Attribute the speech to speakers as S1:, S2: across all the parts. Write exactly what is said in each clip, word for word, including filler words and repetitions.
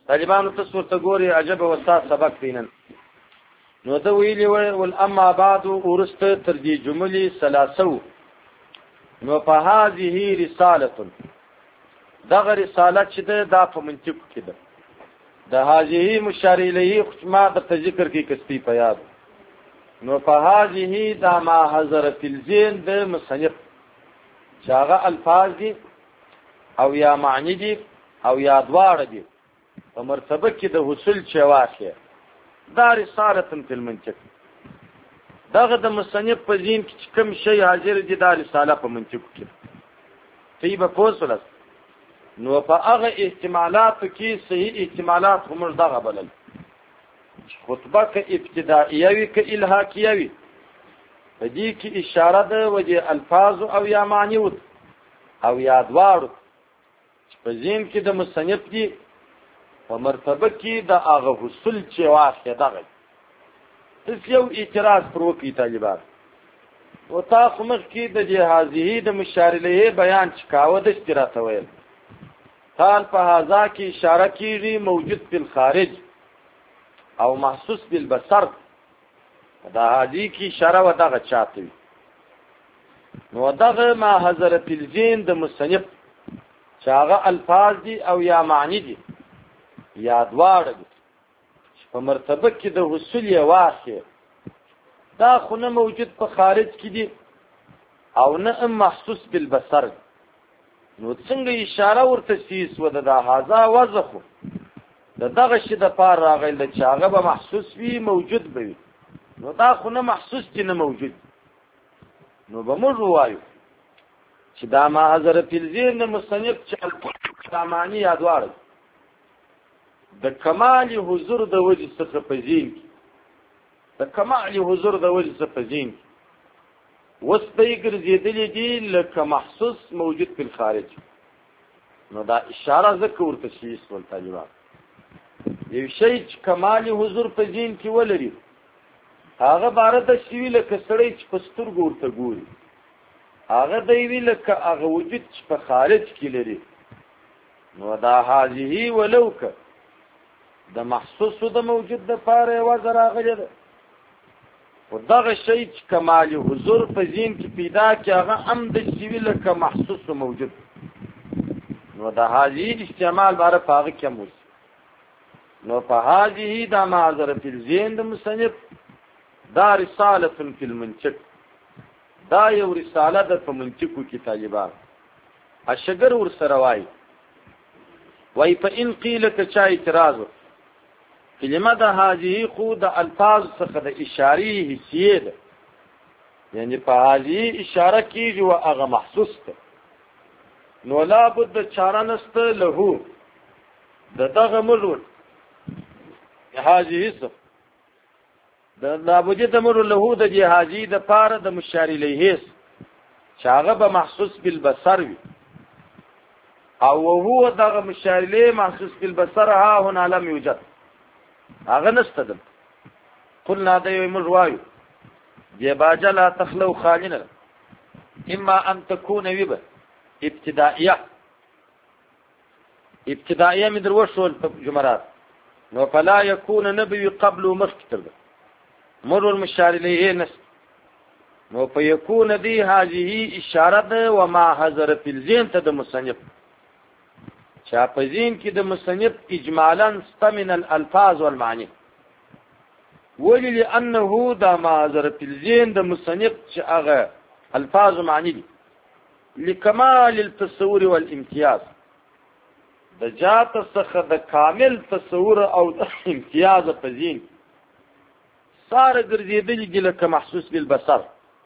S1: طالبانو ته ورته ګوري عجب استاد سبق دینن نو دا ویلی ول اما بعد ورسته تر دې جملې ثلاثو نو په هذه رساله دغه رساله چې دا په منطق کې ده د هذه مشار الیه ما د ذکر کې کستی په یاد نو په هذه دا ما حضرت الزین د مصنف چاغه الفاظ دي او یا معنی دي او یا دواړه دي په مرتبه کې د حصول چواخه دا رساله فی المنطق دغه د مصنف په ذهن کې کوم شی حاضر دي دا رساله په منطق کې طيبه فوسلس نو په هغه احتمالات کې صحیح احتمالات هم دغه بلل خطبه کې ابتدائیه وی کې الهاقیه وی په دې کې اشاره ده وجه الفاظ او یا معنی او یا دواړو په ذهن کې د مصنف دي په مرتبه کې د هغه حصول چې واخه دغه هیڅ یو اعتراض پر وکړي طالبان او تاسو مخ کې د جهازی د مشار الیه بیان چکاوه د اشتراته ویل حال په هاذا کې اشاره کیږي موجود په خارج او محسوس بالبصر دا هذه کې اشاره و دغه چاته نو دغه ما حضرت الزین د مصنف چاغه الفاظ دي او یا معنی دي یا دواړه دي په مرتبه کې د حصول یې واخه دا خو نه موجود په خارج کې دي او نه محسوس بالبصر نو څنګه اشاره ورته سیس و د هاذا وضخ د دغه شی د پار راغلی د چاغه به محسوس وي موجود به نو دا خو نه محسوس دي نه موجود نو به موږ وایو چې دا ما حضرت الزین مصنف چې معنی یادوار د کمال حضور د وجه څخه پزین د کمال حضور د وجه څخه پزین وسپې ګرځېدلې دي لکه محسوس موجود په خارج نو دا اشاره ذکر ورته شي ول طالبان یو شی چې کمال حضور پزین کې ولري هغه بار د شی لکه سړی چې پستر ګورته ګوري هغه دی ویل ک هغه وجود چې په خارج کې لري نو دا هذه ولو ک د محسوس د موجود د پاره وزر راغلی ده او دغه شی چې کمال حضور په ذهن کې پیدا کی هغه هم د شی ویل ک محسوس موجود نو دا هذه استعمال بار پاغه کې موږ نو په هذه د معذر فی الذهن د مصنف دا رساله فی المنطق دا یو رساله د په منطقو کې طالبان اشګر ور سره وای وای په ان قیل ک چا اعتراض کلمه د هذه خو د الفاظ څخه د اشاری حسیه ده یعنی په هذه اشاره کیږي او هغه محسوس ده نو لا بد چارنست له د دغه ملول هذه څه د لابد تمر له د جهازی د پاره د مشار الیه چاغه به محسوس بالبصر وي او هو دغه مشار الیه محسوس بالبصر ها هنا لم يوجد هغه نستدل قلنا د یو مروایو جباجه لا تخلو خالنا اما ان تكون وبه ابتدائيه ابتدائيه من دروشول جمرات نو فلا يكون نبي قبل مخكتب مر المشار الیه نس نو فيكون دي هذه اشاره وما حضر في الذهن ته د مصنف چا په ذهن کې د مصنف اجمالا استمن الالفاظ والمعاني ولي لانه دا ما حضر في الذهن د مصنف چې هغه الفاظ ومعاني دي لكمال التصور والامتياز د جات څخه د کامل تصور او د امتیاز په ذهن صار ګرځېدلی دي لکه محسوس بالبصر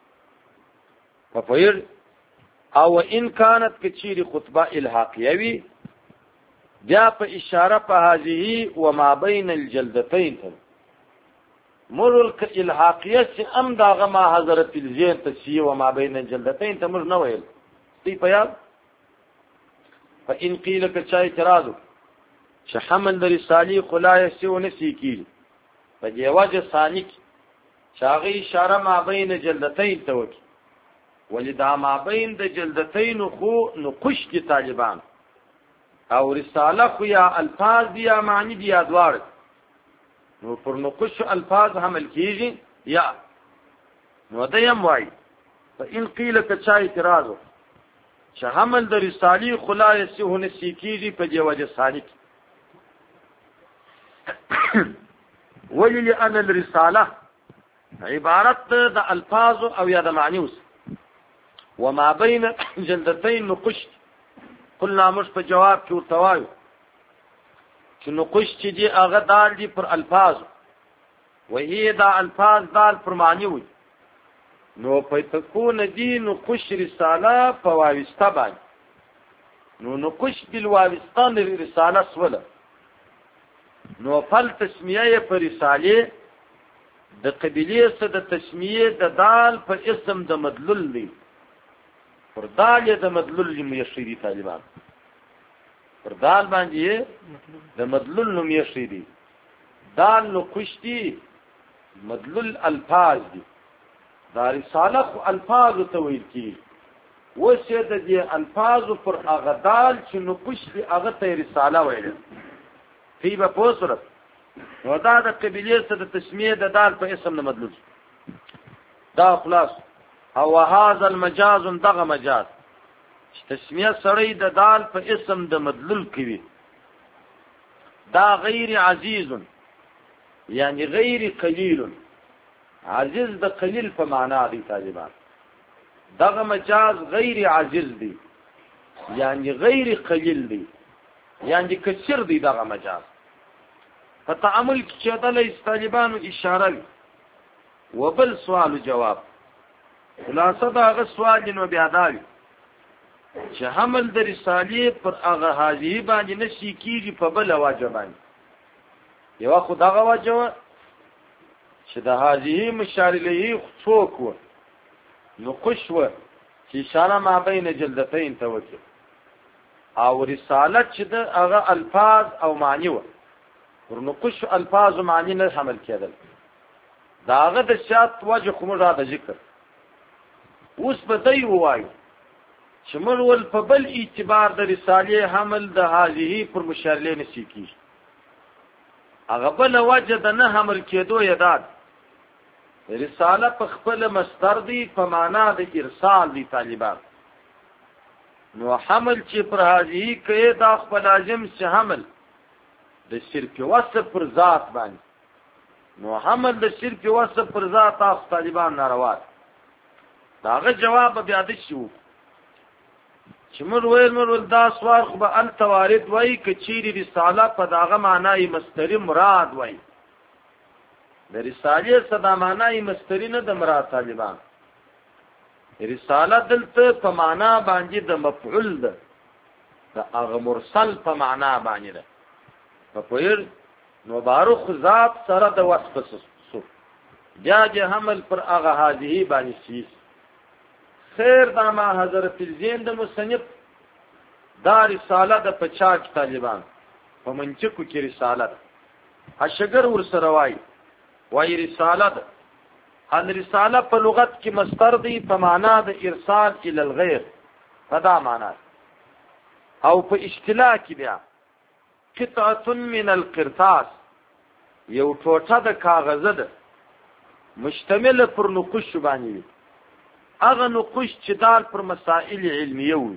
S1: ففير او ان كانت کچيري خطبه الحاقيه وي بیا په اشاره په هذه وما بين الجلدتين مرل ک الحاقيه چې ام داغه ما حضرت الذهن تشي وما بين الجلدتين تمر نو ویل دی په یاد فان قيل ک چا اعتراض چې حمل د رسالې خلای سو نسی کی په دی وجه ثاني شاغي اشاره ما بین جلدتين توکي ولدا ما بین د جلدتين خو نقش کی طالبان او رساله خو یا الفاظ دي یا معنی دي یا دواړه، نو پر نقش الفاظ حمل کیږي یا نو دیم وای فإن قیل کچا اعتراض چې حمل د رسالې خلای سهونه سیکیږي په دی وجه ثاني ولی لأن الرساله عبارت د الفاظ او یا د معنی اوس وما بین جلدتين نقش قلنا مش په جواب کې ورته وایو چې نقش چې دی هغه دال دي پر الفاظ وهي دا الفاظ دال پر معنی وي، نو په تكون دي نقش رساله په واوسته باندې، نو نقش بالواوستان رساله سوله، نو فل تسمیه په رساله د قبیله سره د تسمیه د دال په اسم د مدلول دی، پر دال د مدلول یشری طالبان پر دال باندې د مدلول نوم یشری دال نو قشتی مدلول الفاظ دي، دا رساله خو الفاظ ته ویل کی وشه د دې الفاظ پر هغه دال چې نو قشتی هغه ته رساله ویل فی په پوسره، نو دا د قبیله سره د تسمیه د دال په اسم د مدلول دا خلاص. او هذا المجاز دغه مجاز تسمیه سړی د دال په اسم د مدلول کوي دا غیر عزیز یعنی غیر قلیل، عزیز د قلیل په معنا دی طالبان، دغه مجاز غیر عزیز دی یعنی غیر قلیل دی یعنی کثیر دی دغه مجاز په تعامل کې چې د طالبانو اشاره وبل سوال جواب خلاصه دا هغه سوال نو بیا دا چې حمل د رسالې پر هغه حاجی باندې نشي کیږي په بل واجبان، یو خو دغه واجب چې د حاجی مشار الیه څوک و نو قشوه چې اشاره ما بین جلدتين توجه او رسالت چې د هغه الفاظ او معنی و ورنو قش الفاظ او معنی نه حمل کېدل، داغه د شات وجه کوم را د ذکر اوس په دی وای چې مرول په بل اعتبار د رسالې حمل د هذه پر مشارله نشي کی، هغه بل وجه د نه حمل کېدو یاداد رساله په خپل مصدر دی په معنا د ارسال دی طالبان، نو حمل چې پر هذه کې دا خپل لازم چې حمل د شرک وصف پر ذات باندې، نو حمل د شرک وصف پر ذات تاسو طالبان ناروا داغه جواب بیا د شو چې مر ویل مر دا سوال خو به التوارد وای کچيري رساله په داغه معنی مستری مراد وای، د رسالې صدا معنی مستری نه د مراد طالبان، رساله دلته په معنا باندې د مفعول ده د هغه مرسل په معنا باندې ده په پویر نو بارخ ذات سره د وصف سو بیا د حمل پر هغه هذه باندې شي خیر دا ما حضرت الزین د مصنف دا رساله د پچاک طالبان په منچکو کې رساله هشګر ور سره وای وای رساله ان رساله په لغت کې مصدر دی په معنا د ارسال ال الغیر فدا معنا، او په اصطلاح کې بیا قطعه من القرطاس یو ټوټه د کاغذ ده مشتمل پر نقش باندې، هغه نقش چې دال پر مسائل علمیه وي،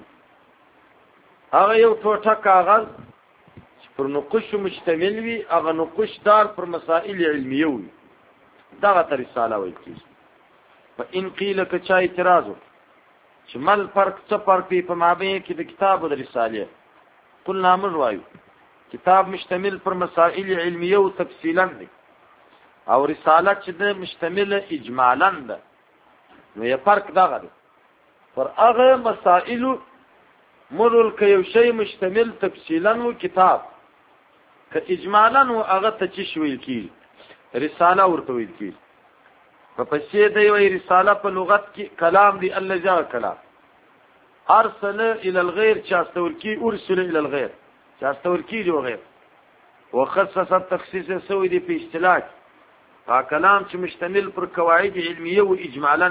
S1: هغه یو ټوټه کاغذ چې پر نقش مشتمل وي، هغه نقش دال پر مسائل علمیه وي، دغه ته رساله وایي کیږي. په ان قیل کچا اعتراض چې مل فرق څه فرق دی په مابین کې د کتاب او د رسالې، قلنا موږ وایو کتاب مشتمل پر مسائل علمیه او تفصیلا دی، او رساله چې د مشتمل اجمالا ده، نو یې فرق دغه دی پر هغه مسائل مرول کې یو شی مشتمل تفصیلا او کتاب که اجمالا او هغه ته چې شویل کی رساله ورته ویل کی په پښې دی وی رساله په لغت کې کلام دی الله جا کلام ارسل الى الغير چاستور کی ارسل الى الغير چاستور کی جو غیر وخصص التخصيص سوی دی په اصطلاح ها کلام چې مشتمل پر قواعد علمیه او اجمالا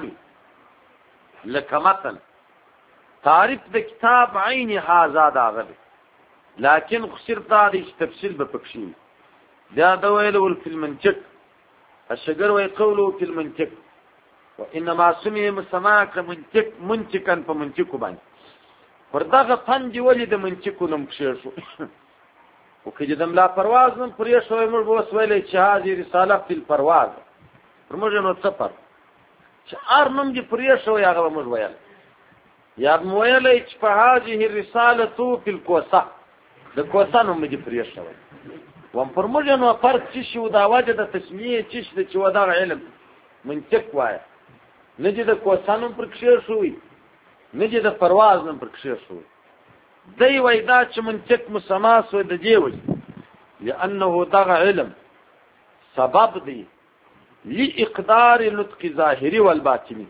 S1: لکه مثلا تعریف د کتاب عین هذا داغه لكن خسر طاري تفصيل بفكشي دا دويل في المنطق الشجر ويقولوا في المنطق وإنما سمي مسماك منطق منطقا فمنطق بان فردغه فندي ولد منطق نمكشير شو وكي دم لا پرواز نم پريش وي مر بوس ویلې چې هذه رساله في الپرواز پرموږ نو سفر چې ار نم دي پريش وي هغه موږ ویل یا مویلې چې په هذه الرساله تو في الكوسه د کوسه نم دي پريش وي وم پرموږ نو فرق چې شو دا وجه د تسمیه چې چې ودا علم منطق وای نه دي د کوسه نم پر کشیر شوی نه دي د پرواز نم پر کشیر شوی دی ویدا چې منطق مسماس و د دیوي لانه دغه علم سبب دی لاقدار نطق ظاهری والباطنی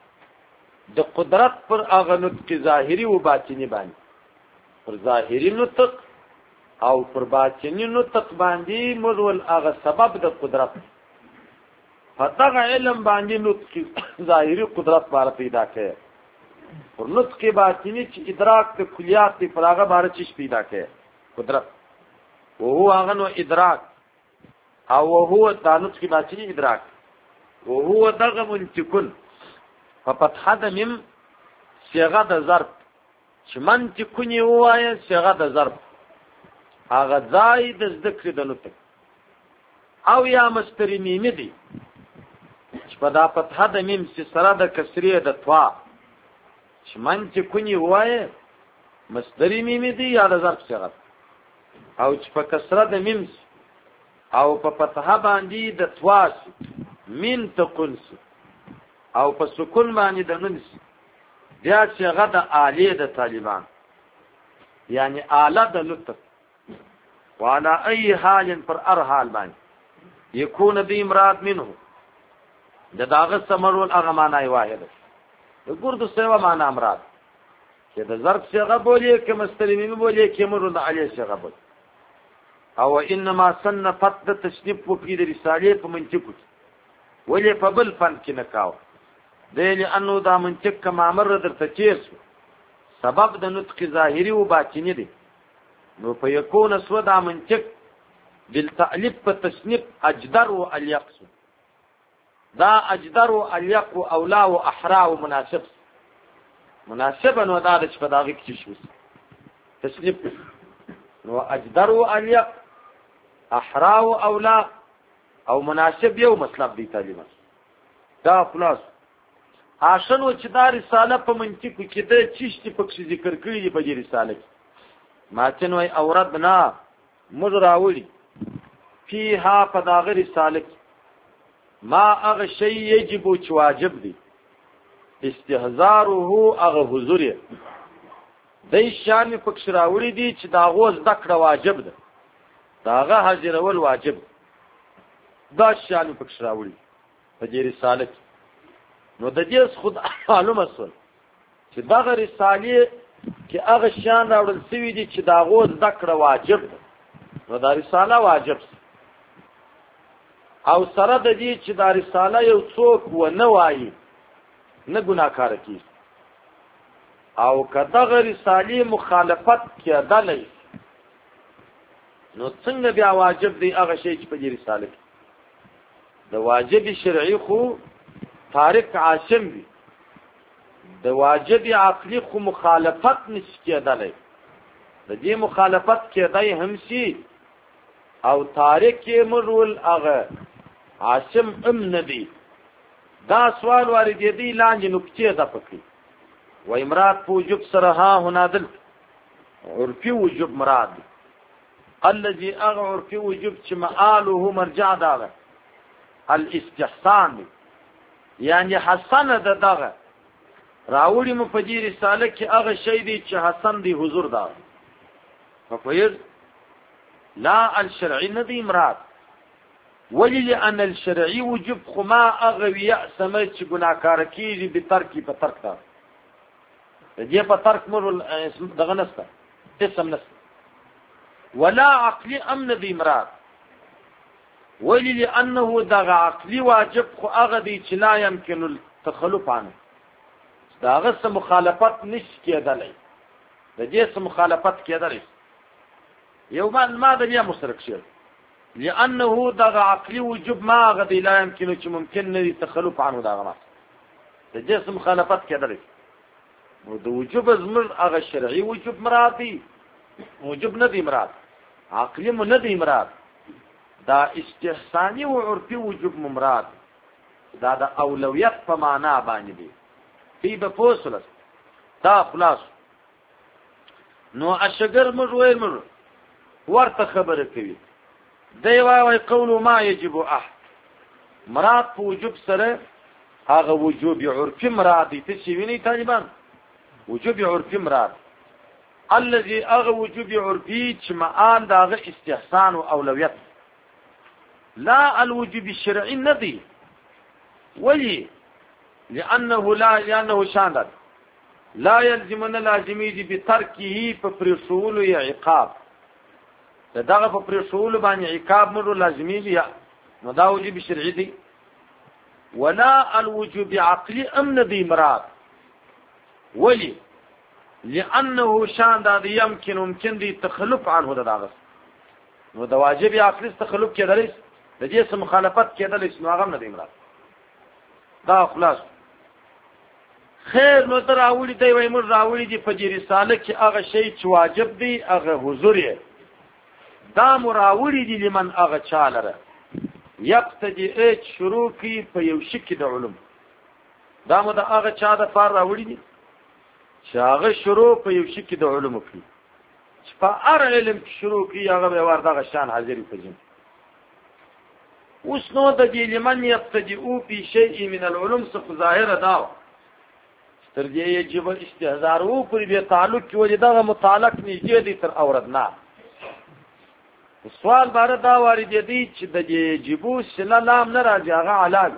S1: د قدرت پر هغه نطق ظاهری او باطنی باندې پر ظاهری نطق او پر باطنی نطق باندې مرول هغه سبب د قدرت فدغه علم باندې نطق ظاهری قدرت بار پیدا کړي اور نطق باطنی چې ادراک ته کلیات په پراغه بار چیز پیدا کړي قدرت او هو هغه نو ادراک او هو د نطق باطنی ادراک او هو دغه منطقن ففتح د مم صيغه د ظرف چې منطقنی وایي صيغه د ظرف هغه ځای د ذکر د نطق او یا مستری میم دی چې په دا فتح د میم سره د کسریه د توا چې من چې کونی وایي مصدری میم دی یا د ظرف صيغه او چې په کسره د میم او په فتحه باندې د تواس من تقنس او په سکون باندې د ننس بیا صيغه د عالیه د طالبان یعنی اعلی د لطف وعلى اي حال پر ار حال باندې يكون دي مراد منه د داغه سمرول هغه معنی واحده د ګردو سیوا معنا مراد چې د ظرف صيغه بولې کې مستلمین بولې کې مراد علی صيغه بول او انما صنفت د تشنیف وکړي د رسالې په منطق ولې په بل فن کې نه کاو دلی انو دا منطق کما مر درته چیر سبب د نطق ظاهری او باطنی دی نو په یکون سو دا منطق بالتألیف په تشنیف اجدر او الیقص دا اجدر و الیق و اولا و احرا و مناسب مناسب نو دا د په داغه کې شو تسلیف نو اجدر و الیق احرا و اولا او مناسب یو مطلب دی تعلیم دا خلاص عاشن و چې دا رساله په منطق کې د چشتي په ذکر کړی دی په دې رساله کې ماتن وای اوردنا مزراولی فيها په داغه رساله ما اغه شی یجب چې واجب دی استهزاره اغه حضور دی شان پکشراوړي دي چې دا غوز دکړه واجب ده داغه حاضرول واجب دا شان پکشراوړي په دې رساله نو د دې خود معلومه سول چې داغه رساله کې اغه شان راوړل سوي دي چې دا غوز دکړه واجب ده نو دا رساله واجب او سره د دې چې دا رساله یو څوک و نه وایي نه ګناکار کی او کداغه رسالې مخالفت کېدلې نو څنګه بیا واجب دی هغه شی چې په دې رساله کې د واجب شرعي خو تارک عاشم دی د واجب عقلی خو مخالفت نشي کېدلې د دې مخالفت کېدای هم شي او تارک مرول هغه عاشم ام ندی دا سوال وارد دی لاندې نکته ده پکې و امراد وجوب سره ها هنا دل عرفي وجوب مراد الذي اغ عرفي وجوب چې مآله مرجع داغه الاستحسان یعنی حسن ده دغه راوړي مو په دې رساله کې هغه شی دی چې حسن دی حضور دا ففير لا الشرعي ندي مراد ولي لأن الشرعي وجب خما اغوي سمج چې ګناکار کیږي به ترکی په ترک دا دې په ترک مر دغه نسته اسم نسته ولا عقلي امن دي مراد ولي لأنه دغه عقلي واجب خو هغه دی چې لا يمكن التخلف عنه داغه سم مخالفت نش کېدلې د دې سم مخالفت کېدلې یو ما د بیا مشترک شي لانه دغه عقلي وجوب ما غدي لا يمكن چې ممکن نه تخلف عنه دغه ما د جسم مخالفت کېدلی نو د وجوب زمر هغه شرعي وجوب مراد دی وجوب نه دی مراد عقلي مو نه دی مراد دا استحساني او عرفي وجوب مراد دا د اولویت په معنا باندې دی په په فوسلس دا خلاص نو اشګر موږ وایو موږ ورته خبره کوي دی وايي قول ما يجب احد مراد په وجوب سره هغه وجوب عرفي مراد دي څه ویني طالبان وجوب عرفي مراد الذي اغه وجوب عرفي چې معان داغه استحسان او اولویت لا الوجوب الشرعي ندي ولي لانه لا لانه شاندد لا يلزمنا لازمي دي بتركه فپرسول او عقاب دغه فپرسول باندې عقاب مرو لازمي دي نو دا وجوب شرعي دي ولا الوجوب عقلي امن دي مراد ولي لانه شاندد يمكن ممكن دي تخلف عنه دغه نو د واجب عقلي تخلف کېدلی د دې سم مخالفت کېدلی نو هغه نه دی مراد دا خلاص خیر نو تر راوړي دی وای موږ راوړي دی په دې رساله کې هغه شی چې واجب دی هغه حضور یې دا مراوړي دی لمن هغه چالره یقتدی اچ شروع کی په یو شک د علوم دا مو د هغه چا د فار راوړي دی چې هغه شروع په یو شک د علوم کوي چې په هر علم کې شروع کی هغه به ورته شان حاضر پېژن اوس نو د دې لمن یقتدی او په شیء من العلوم څخه ظاهر دا تر دې یجب استهزار او پر به تعلق کې وجه دا متعلق نږدې دي تر اوردنا سوال بار دا وارد دي چې د یجبو سلام نه راځي هغه علاج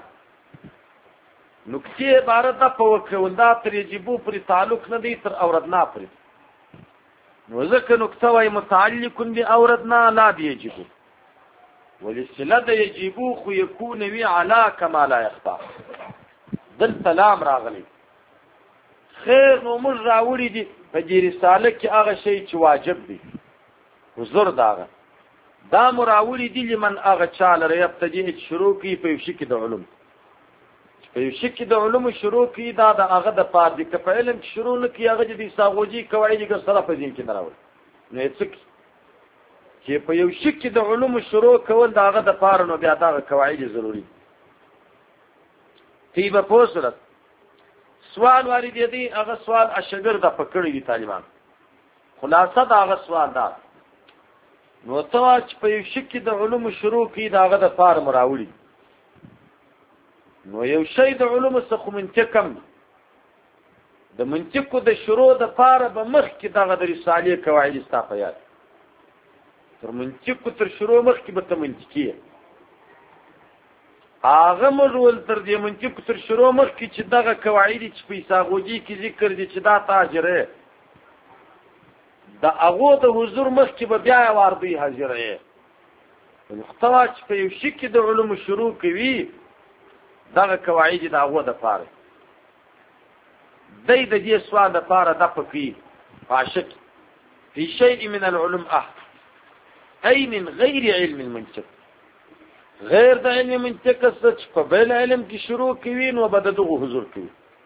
S1: نکته عبارت د پوکول دا تر یجبو پر تعلق نه دي تر اوردنا پر نو ځکه نکته وای متعلق بی اوردنا لا دی یجبو ولسله د یجبو خو یکون وی علا کما لا يخفى دل سلام راغلی خیر نو موږ راوړي دي په دې رساله کې هغه شی چې واجب دي حضور داغه دا مراوړي دي لمن هغه چاله یبتدی شروع کی په شک د علوم په شک د علوم شروع کی دا د هغه د پاد کې په علم شروع نه کی هغه دي ساغوجي قواعد کې سره په ځین کې دراوي نو څه چې په یو شک د علوم شروع کول دا هغه د پاره نو بیا دا قواعد ضروری تی په پوسره سوال وارد دی هغه سوال اشګر د پکړې دي طالبان خلاصه دا هغه سوال دا نو ته چې په یو شک د علوم شروع کی دا هغه د فار مراوړي نو یو شی د علوم څخه منطقم د منطق د شروع د فار به مخ کې دغه د رسالې قواعد استفایات تر منطق تر شروع مخ کې به ته منطقي هغه مجول تر دې منطق تر شروع مخ کې چې دغه قواعد چې په ساغوجي کې ذکر دي چې دا تاجره دا هغه د حضور مخ کې به بیا واردی حاضره محتوا چې په یو شک د علوم شروع کوي دغه قواعد د هغه د پاره دای د دې سوال د پاره د پکی عاشق في شيء من العلوم احد اي من غير علم المنطق غیر د علم منطق څخه په بل علم کې شروع کوي نو به دغه حضور کوي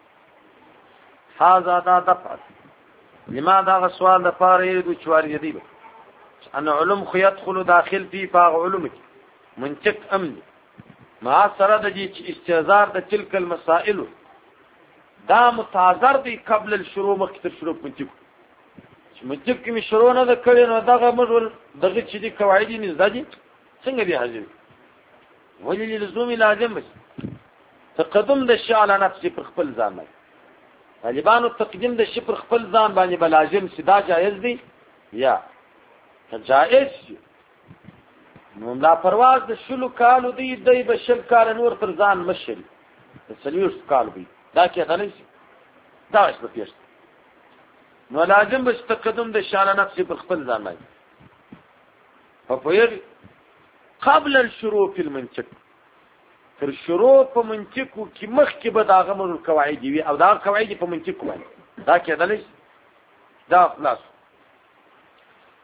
S1: هاذا دا دفع لماذا هذا السؤال ده فار يريد شواري جديد ان علوم خو يدخل داخل في باغ علوم منطق امن ما سره د استهزار د تلك المسائل دا متعذر دي قبل الشروع مخکې شروع منطق منطق کې شروع نه کړي نو دغه مجول دغه چې دي قواعد نه زدي څنګه دي حاضر ولې لزوم لازم بس تقدم د شی علی نفسي پر خپل ځان طالبانو تقدیم د شی پر خپل ځان باندې بلازم سدا جایز دي یا جائز نو لا پرواز د شلو کالو دی دی بشل کال نور تر ځان مشل د سلیوس کال وي دا کې غلط دا څه پیښ نو لازم بس تقدم د شی علی نفسي پر خپل ځان باندې په قبل الشروع في المنطق تر شروع په منطق کې مخ کې به دا غمر القواعد وي او دا قواعد په منطق باندې دا کېدل دا خلاص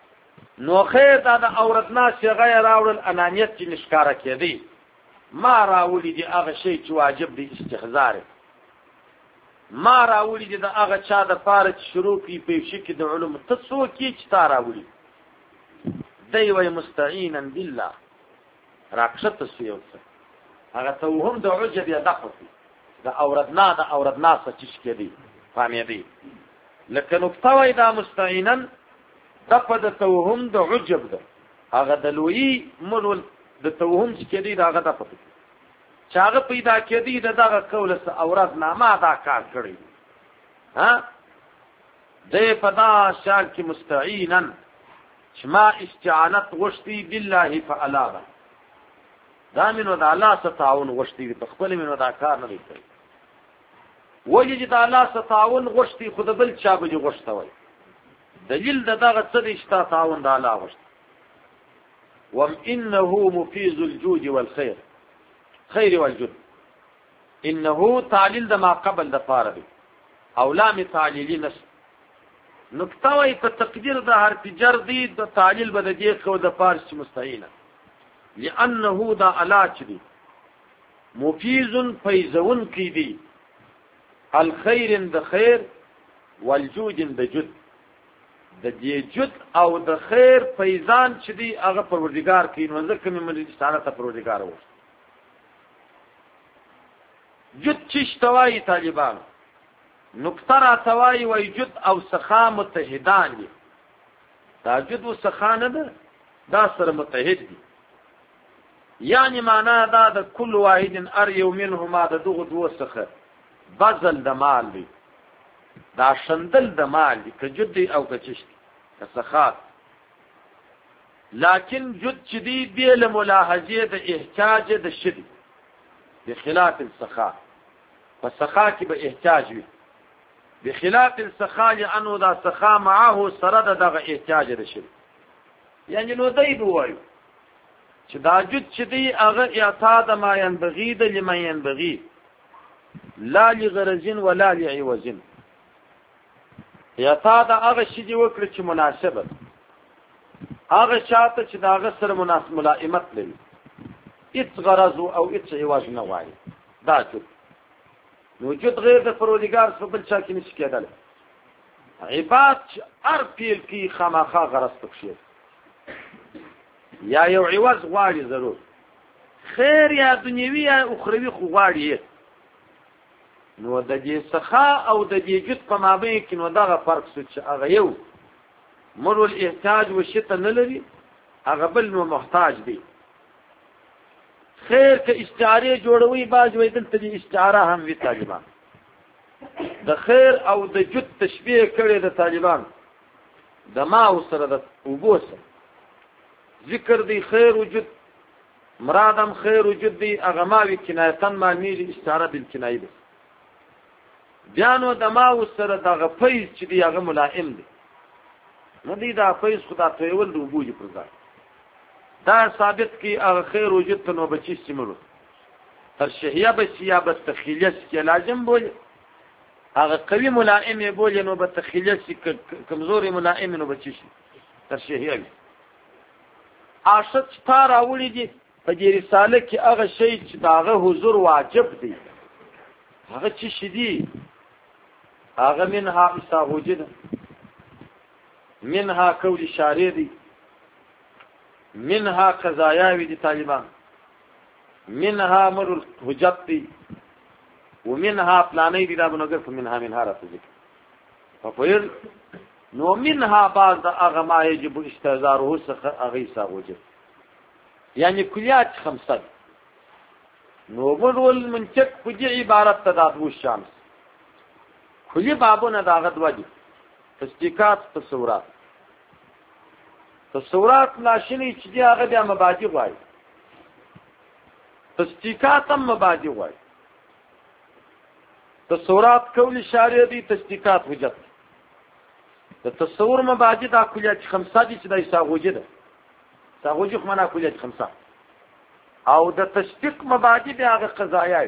S1: نو خیر دا د اورتنا صيغه راوړل انانیت چې نشکاره کېدی ما راولي دي هغه شی چې واجب دی استحضار ما راولي دي د هغه چا د پاره شروع کی په شي کې د علوم تاسو کې چې تا راولي دی وای مستعینا بالله راکشت سویوسه هغه توهم د عجب یا دخفي د اورتنا د اورتنا څه چې کېدی فهمې دی لکه نقطه وای دا مستعینا دغه د توهم د عجب ده هغه د لوی مرول د توهم چې کېدی دا هغه د پته چې هغه پیدا کېدی دغه قول سره اورات نامه دا کار کړی ها دې پدا شال کې مستعینا شما استعانت غشتي بالله فعلا دا منو د الله سره تعاون غشتي په خپل منو دا کار نه کوي وجه چې د الله سره تعاون غشتي خود بل چا به غشتوي دلیل دغه څه دي چې تعاون د الله غشتي وم انه مفيز الجود والخير خير والجود انه تعلیل د ما قبل د فارغ او لام تعلیلی نس نقطه وای په تقدیر د حرف جر دی د تعلیل بد دی خو د فارس مستعینه لانه دا علاج دی مفیز فیزون کی دی الخير د خیر والجود د جد د دې جد او د خیر فیضان چې دی هغه پروردگار کین ځکه مې مې ستاره ته پروردگار و جد چې توای طالبان نقطه را توای وای جد او سخا متحدان دي دا جد او سخا نه ده دا سره متحد دي یعنی معنا دا د کل واحد ار یو منهما د دغه دوه سخه بذل د مال دی دا شندل د مال دی که جد او که چشت که سخات لیکن جد چې دی بیل ملاحظه د احتیاج د شدی بخلاف السخاء فالسخاء کې به احتیاج وي بخلاف السخاء لانه دا سخاء معه سره دغه احتیاج د شدی یعنی نو دی وایو چې دا جد چې دی هغه اعتاد ما ينبغي د لمن ينبغي لا لغرض ولا لعوض یا تا دا هغه شی دی وکړي چې مناسبه هغه شاته چې دا هغه سره مناسب ملائمت لري اڅ غرض او اڅ عوض نه وایي دا چې وجود غیر د پروردگار څخه بل چا کې نشي کېدل عبادت هر پیل کې خامخا غرض پکښي یا یو عوض غواړي ضرور خیر یا دنیوي یا اخروی خو غواړي نو د دې سخا او د دې جد په مابین کې نو دغه فرق څه چې هغه یو مرول احتیاج وشته نه لري هغه بل نو محتاج دی خیر که استعاره جوړوي باز وي دلته دې استعاره هم وی طالبان د خیر او د جد تشبیه کړي د طالبان د ما سره د وبوسه ذکر دی خیر وجود مرادم خیر وجود دی هغه ما وی کنایتن معنی دی استعاره بالکنایه دی بیانو د ما سره دغه فیض چې دی هغه ملائم دی نه دی دا فیض خدا ته ول دو بوجي پر دا ثابت کی هغه خیر وجود ته نو بچی سیمرو ترشیحیه بسیا بس تخیلیه کی لازم بول هغه قوی ملائم بول نو به تخیلیه کی کمزوري ملائم نو بچی شي ترشیحیه عاشق تا راوړي دي په دې رساله کې هغه شی چې داغه حضور واجب دی هغه چې شدي هغه منها اساوجد منها قول شارع دي منها قضايا دي طالبان منها مر الحجت دي ومنها پلانې دي دا بنګر منها منها راځي فپیر نو منها بعض هغه ما يجب استهزاره څخه هغه اساوجد یعنی کلیات خمسه نو ورول منطق په دې عبارت تدادو الشمس کلی بابونه داغه دوجه تصدیقات تصورات تصورات لاشنی چې هغه د مبادی غواړي تصدیقات هم مبادی غواړي تصورات قول شارع دي تصدیقات حجت د تصور مبادی د کلیات خمسه دي چې د اساغوجه ده اساغوجه خو معنا کلیات خمسه او د تصدیق مبادی به هغه قضایای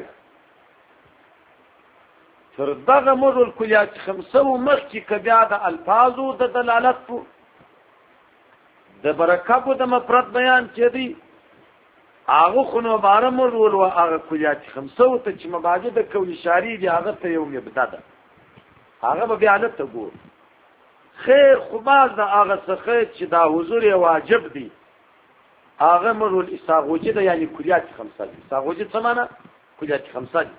S1: تر دغه مرول کلیات خمسه و مخکې کبیا د الفاظو د دلالت په د برکب د مفرد بیان چې دی هغه خو نو باره مرول و هغه کلیات خمسه ته چې مبادی د کول شاری دی هغه ته یو مبدا ده هغه به بیا لته ګور خیر خو باز د هغه څخه چې دا حضور واجب دی هغه مرول اساغوجی ده یعنی کلیات خمسه دی اساغوجی څه معنا کلیات خمسه دی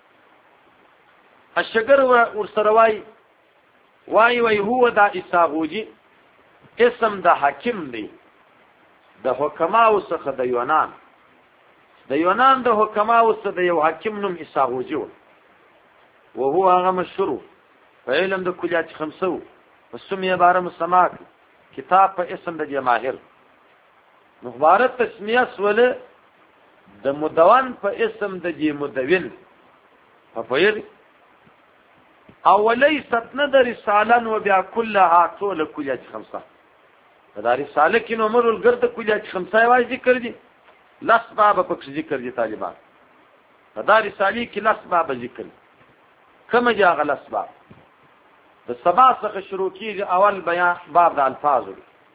S1: الشجر ورسروای وای وای هو دا اساغوجی اسم د حاکم دی د حکماو څخه د یونان د یونان د حکماو څخه د یو حاکم نوم اساغوجی و او هو هغه مشهور په علم د کلیات خمسه وسميه بار مسماک کتاب په اسم د جماهیر مخبارت تسمیه سوله د مدون په اسم د جی مدون په پیر اولیست ندر رسالن و بیا كلها طول کلیات خمسه دا رساله کې نو مرول ګرد کلیات خمسه وايي ذکر دي لس باب په ذکر دي طالبان دا رسالې کې لس باب ذکر کوم جا غلس باب د سبا څخه شروع کیږي اول بیان باب د الفاظو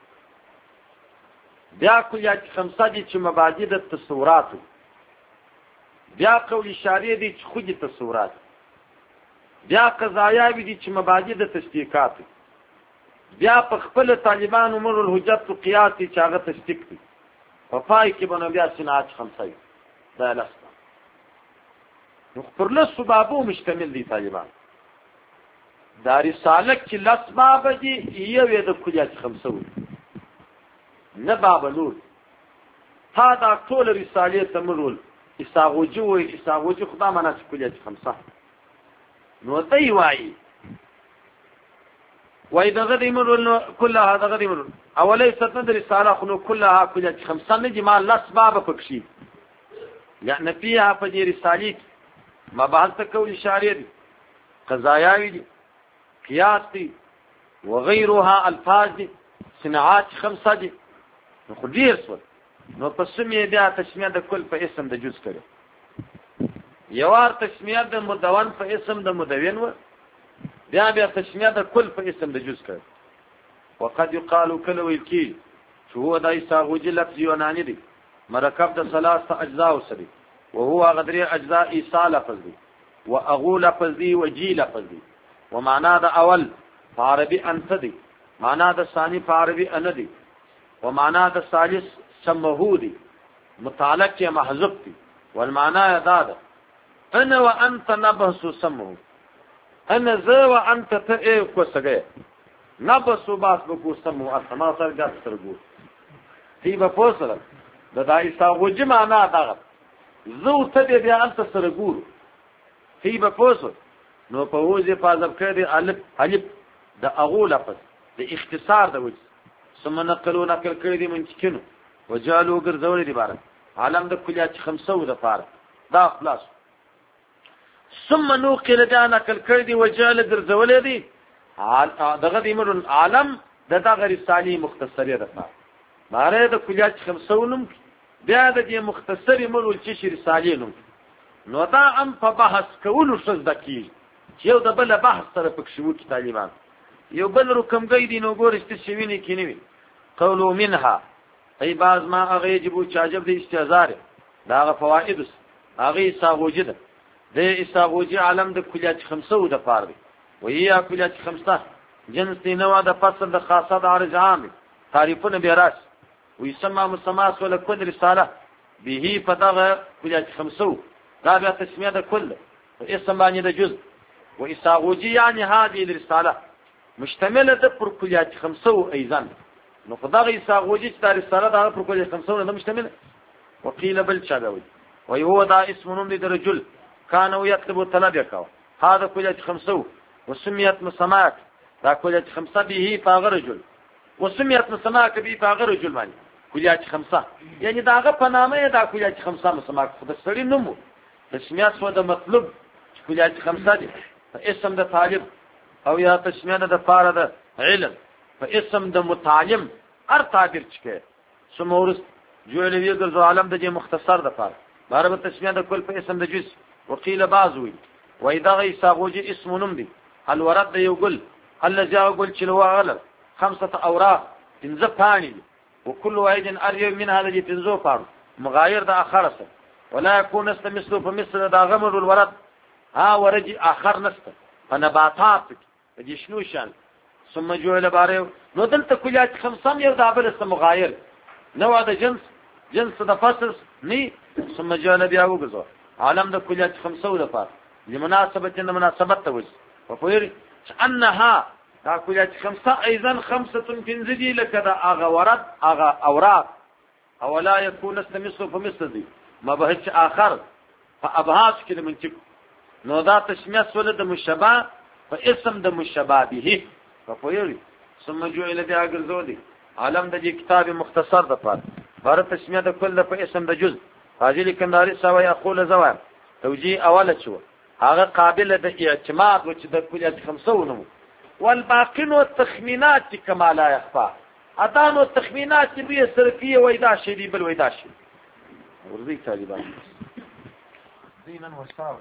S1: بیا کلیات خمسه دي چې مبادی د تصورات بیا قول اشاره دي چې خو دي تصورات بیا قضایا دي چې مبادی د تصدیقات بیا په خپل طالبان امر الحجت او قیاس چې هغه تصدیق دي په پای کې باندې بیا صنعت خمسه دا لسته نو پر لسو بابو مشتمل دي طالبان دا رساله کې لس باب دي یو د کلیات خمسه نه باب نور تا دا ټول رساله تمرول اساغوجي و اساغوجي خدا معنا کلیات خمسه نو دی وای وای دغه دی مرول كلها دغه دی مرول اولي ستند رساله خلو كلها کلیات خمسه نه دي ما لس باب پکشي يعني فيها فدي رسالې مباحث کول اشاره دي قضايا دي قياس دي وغيرها الفاظ دي صناعات خمسه دي نو خو ډیر څه نو په سمې بیا تسمیه د کل په اسم د جز کړي یوار تسمیه د مدون په اسم د مدون و بیا بیا تسمیه د کل په اسم د جز کړي وقد يقال كل ويلكي شو هو دا يساغوجي لفظ يوناني دي مرکب د ثلاثه اجزاء وسدي وهو غدري اجزاء ايصال لفظ دي واغول لفظ دي وجي لفظ دي ومعنى دا اول عربي انت دي معنى دا ثاني عربي ان دي ومعنى دا ثالث سمهودي متعلق يا محذوف دي والمعنى دا انا وانت نبهس سمه انا ذا وانت ته کو سګه نبهس باس بکو سمه اسما سر ګر سرګو دی په پوسره دا دای ساغوجي معنا دا زو ته دې انت سرګو دی په پوسره نو په وځي فاضل کړي الف الف د اغول لفظ د اختصار د وجه ثم نقلوا نقل کړي دي منکینو وجالو ګرځول دي بار عالم د کلیات خمسه د فار دا خلاص ثم نقل دا نقل کړي دي وجال ګرځول دي دغه دې مر عالم د دغه رسالې مختصری ده ماره د کلیات خمسه نوم بیا د دې مختصری مر ول چې رسالې نوم نو دا ام په بحث کولو څه ځکه یو د بل بحث سره پکښو کې طالبان یو بل رقم گئی دي نو ګورست شوینه کې نیوي قولو منها ای باز ما هغه یجب چاجب د استعذار دا فواید هغه ساغوجی ده د اساغوجی عالم د کلیات خمسه د پاره و هي کلیات خمسه جنس نوع د فصل د خاصه د عرض عام تعریفونه به راس و يسمى مسمات ولا كل رساله به فدغه کلیات خمسه دا بیا تسمیه د کل اسم باندې د جزء وإساغوجي يعني هذه الرسالة مشتملة پر كليات خمسة أيضا نقضاغ إساغوجي تدار رسالة دا پر كليات خمسة دا مشتملة وقيل بالشاقوي وهو دا اسم نمد رجل كانوا يطلبوا طلب يكاو هذا كليات خمسة وسميت مسماك دا كليات خمسة به فاغ رجل وسميت مسماك به فاغ رجل ماني كليات خمسة يعني دا غا پنامه دا كليات خمسة مسماك خود السري نمو تسميات سوى دا مطلوب كليات خمسة دي اسم د طالب او یا تسمیه د فار د علم په اسم د متعلم هر تعبیر چکه سمورس جوړوي د عالم د مختصر د فار بار په تسمیه د کل په اسم د جز وقيل بعضوي و اذا غيساغوجي اسم نمدي هل ورد يقول الذي يقول چلو غلط خمسه اوراق انزه ثاني وكل واحد اريو من هذا اللي تنزو فارو مغاير دا اخر سره ولا يكون است مثله فمثل دا غمر الورد ها ورجي اخر نست فنباتات دي شنو شان ثم جعل باره نو دلته کلیات خمسم یو دابل است مغایر نو دا جنس جنس دا فصل ني ثم جعل بیا وګزو عالم د کلیات خمسه د فار لمناسبه ان مناسبت توج وفير انها دا کلیات خمسه ايضا خمسه تنزدي لكذا اغا ورد اغا اوراق او لا يكون استمثل فمثل دي ما بهش اخر فابهاش كده منطق نو دا تسميه ولد مشابه فاسم د مشابه به فپویری ثم جعل بیا ګرځولي عالم د کتاب مختصر د پات بار تسمیه د کل په اسم د جزء حاجی کنداری سوي اقول زوا توجيه اوله شو هغه قابل د اعتماد و چې د کلیات خمسه ونمو والباقين والتخمينات كما لا يخفى اتانو التخمينات به صرفيه ويدا شدي بل ويدا شدي ورزي طالبان دينا وصار